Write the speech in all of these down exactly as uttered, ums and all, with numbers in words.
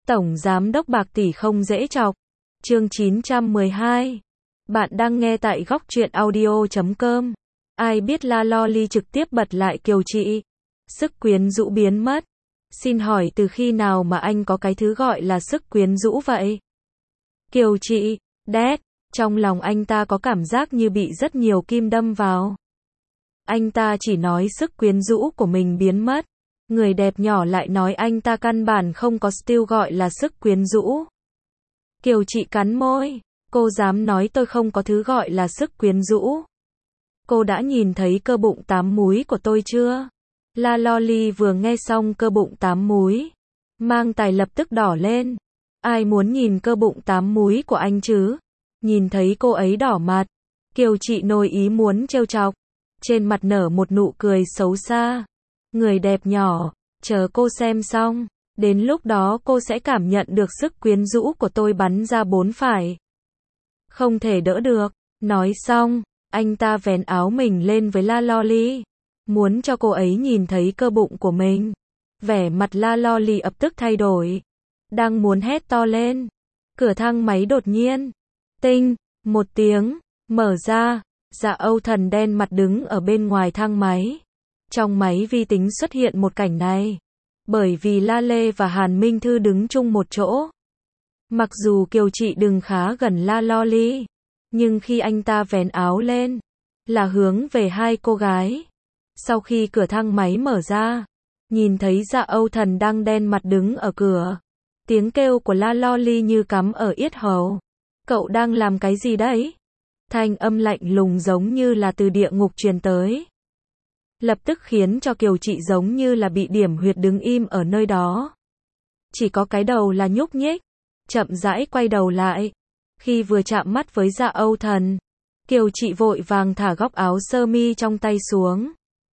Tổng Giám đốc bạc tỷ không dễ chọc. Chương chín trăm mười hai. Bạn đang nghe tại góc truyện audio chấm com. Ai biết La Loli trực tiếp bật lại Kiều Trị. Sức quyến rũ biến mất. Xin hỏi từ khi nào mà anh có cái thứ gọi là sức quyến rũ vậy? Kiều Trị, đét. Trong lòng anh ta có cảm giác như bị rất nhiều kim đâm vào. Anh ta chỉ nói sức quyến rũ của mình biến mất. Người đẹp nhỏ lại nói anh ta căn bản không có skill gọi là sức quyến rũ. Kiều Trị cắn môi. Cô dám nói tôi không có thứ gọi là sức quyến rũ. Cô đã nhìn thấy cơ bụng tám múi của tôi chưa? La Loli vừa nghe xong cơ bụng tám múi. Mang tài lập tức đỏ lên. Ai muốn nhìn cơ bụng tám múi của anh chứ? Nhìn thấy cô ấy đỏ mặt. Kiều Trị nổi ý muốn trêu chọc. Trên mặt nở một nụ cười xấu xa. Người đẹp nhỏ, chờ cô xem xong. Đến lúc đó cô sẽ cảm nhận được sức quyến rũ của tôi bắn ra bốn phải. Không thể đỡ được. Nói xong, anh ta vén áo mình lên với La Loli. Muốn cho cô ấy nhìn thấy cơ bụng của mình. Vẻ mặt La Loli lập tức thay đổi. Đang muốn hét to lên. Cửa thang máy đột nhiên. Tinh, một tiếng, mở ra. Dạ Âu Thần đen mặt đứng ở bên ngoài thang máy. Trong máy vi tính xuất hiện một cảnh này. Bởi vì La Lê và Hàn Minh Thư đứng chung một chỗ. Mặc dù Kiều Trị đứng khá gần La Loli. Nhưng khi anh ta vén áo lên. Là hướng về hai cô gái. Sau khi cửa thang máy mở ra. Nhìn thấy Dạ Âu Thần đang đen mặt đứng ở cửa. Tiếng kêu của La Loli như cắm ở yết hầu. Cậu đang làm cái gì đấy? Thanh âm lạnh lùng giống như là từ địa ngục truyền tới. Lập tức khiến cho Kiều Trị giống như là bị điểm huyệt đứng im ở nơi đó. Chỉ có cái đầu là nhúc nhích. Chậm rãi quay đầu lại. Khi vừa chạm mắt với Dạ Âu Thần. Kiều Trị vội vàng thả góc áo sơ mi trong tay xuống.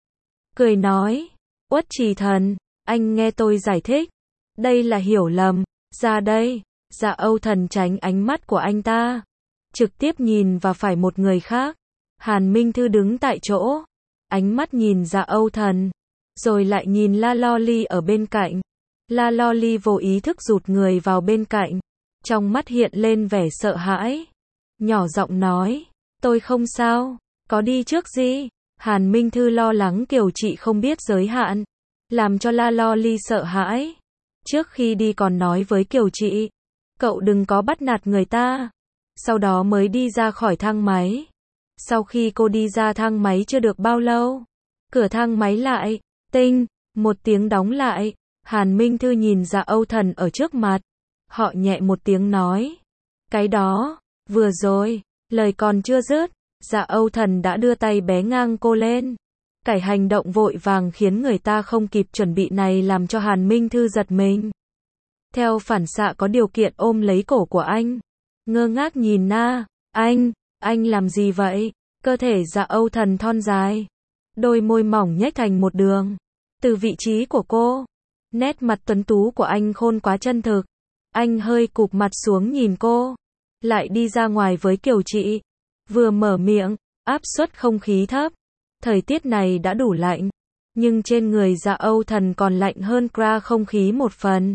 Cười nói. Uất Trì Thần, anh nghe tôi giải thích. Đây là hiểu lầm. Ra đây. Dạ Âu Thần tránh ánh mắt của anh ta. Trực tiếp nhìn vào phải một người khác. Hàn Minh Thư đứng tại chỗ. Ánh mắt nhìn Dạ Âu Thần. Rồi lại nhìn La Loli ở bên cạnh. La Loli vô ý thức rụt người vào bên cạnh. Trong mắt hiện lên vẻ sợ hãi. Nhỏ giọng nói. Tôi không sao. Có đi trước gì? Hàn Minh Thư lo lắng Kiều Trị không biết giới hạn. Làm cho La Loli sợ hãi. Trước khi đi còn nói với Kiều Trị. Cậu đừng có bắt nạt người ta. Sau đó mới đi ra khỏi thang máy. Sau khi cô đi ra thang máy chưa được bao lâu. Cửa thang máy lại. Tinh. Một tiếng đóng lại. Hàn Minh Thư nhìn Dạ Âu Thần ở trước mặt. Họ nhẹ một tiếng nói. Cái đó. Vừa rồi. Lời còn chưa dứt. Dạ Âu Thần đã đưa tay bế ngang cô lên. Cái hành động vội vàng khiến người ta không kịp chuẩn bị này làm cho Hàn Minh Thư giật mình. Theo phản xạ có điều kiện ôm lấy cổ của anh. Ngơ ngác nhìn na. Anh, anh làm gì vậy? Cơ thể Dạ Âu Thần thon dài. Đôi môi mỏng nhếch thành một đường. Từ vị trí của cô. Nét mặt tuấn tú của anh khôn quá chân thực. Anh hơi cụp mặt xuống nhìn cô. Lại đi ra ngoài với Kiều Trị. Vừa mở miệng, áp suất không khí thấp. Thời tiết này đã đủ lạnh. Nhưng trên người Dạ Âu Thần còn lạnh hơn kra không khí một phần.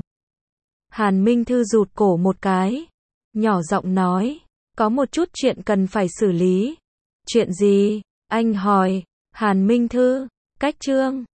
Hàn Minh Thư rụt cổ một cái. Nhỏ giọng nói. Có một chút chuyện cần phải xử lý. Chuyện gì? Anh hỏi. Hàn Minh Thư. Cách chương.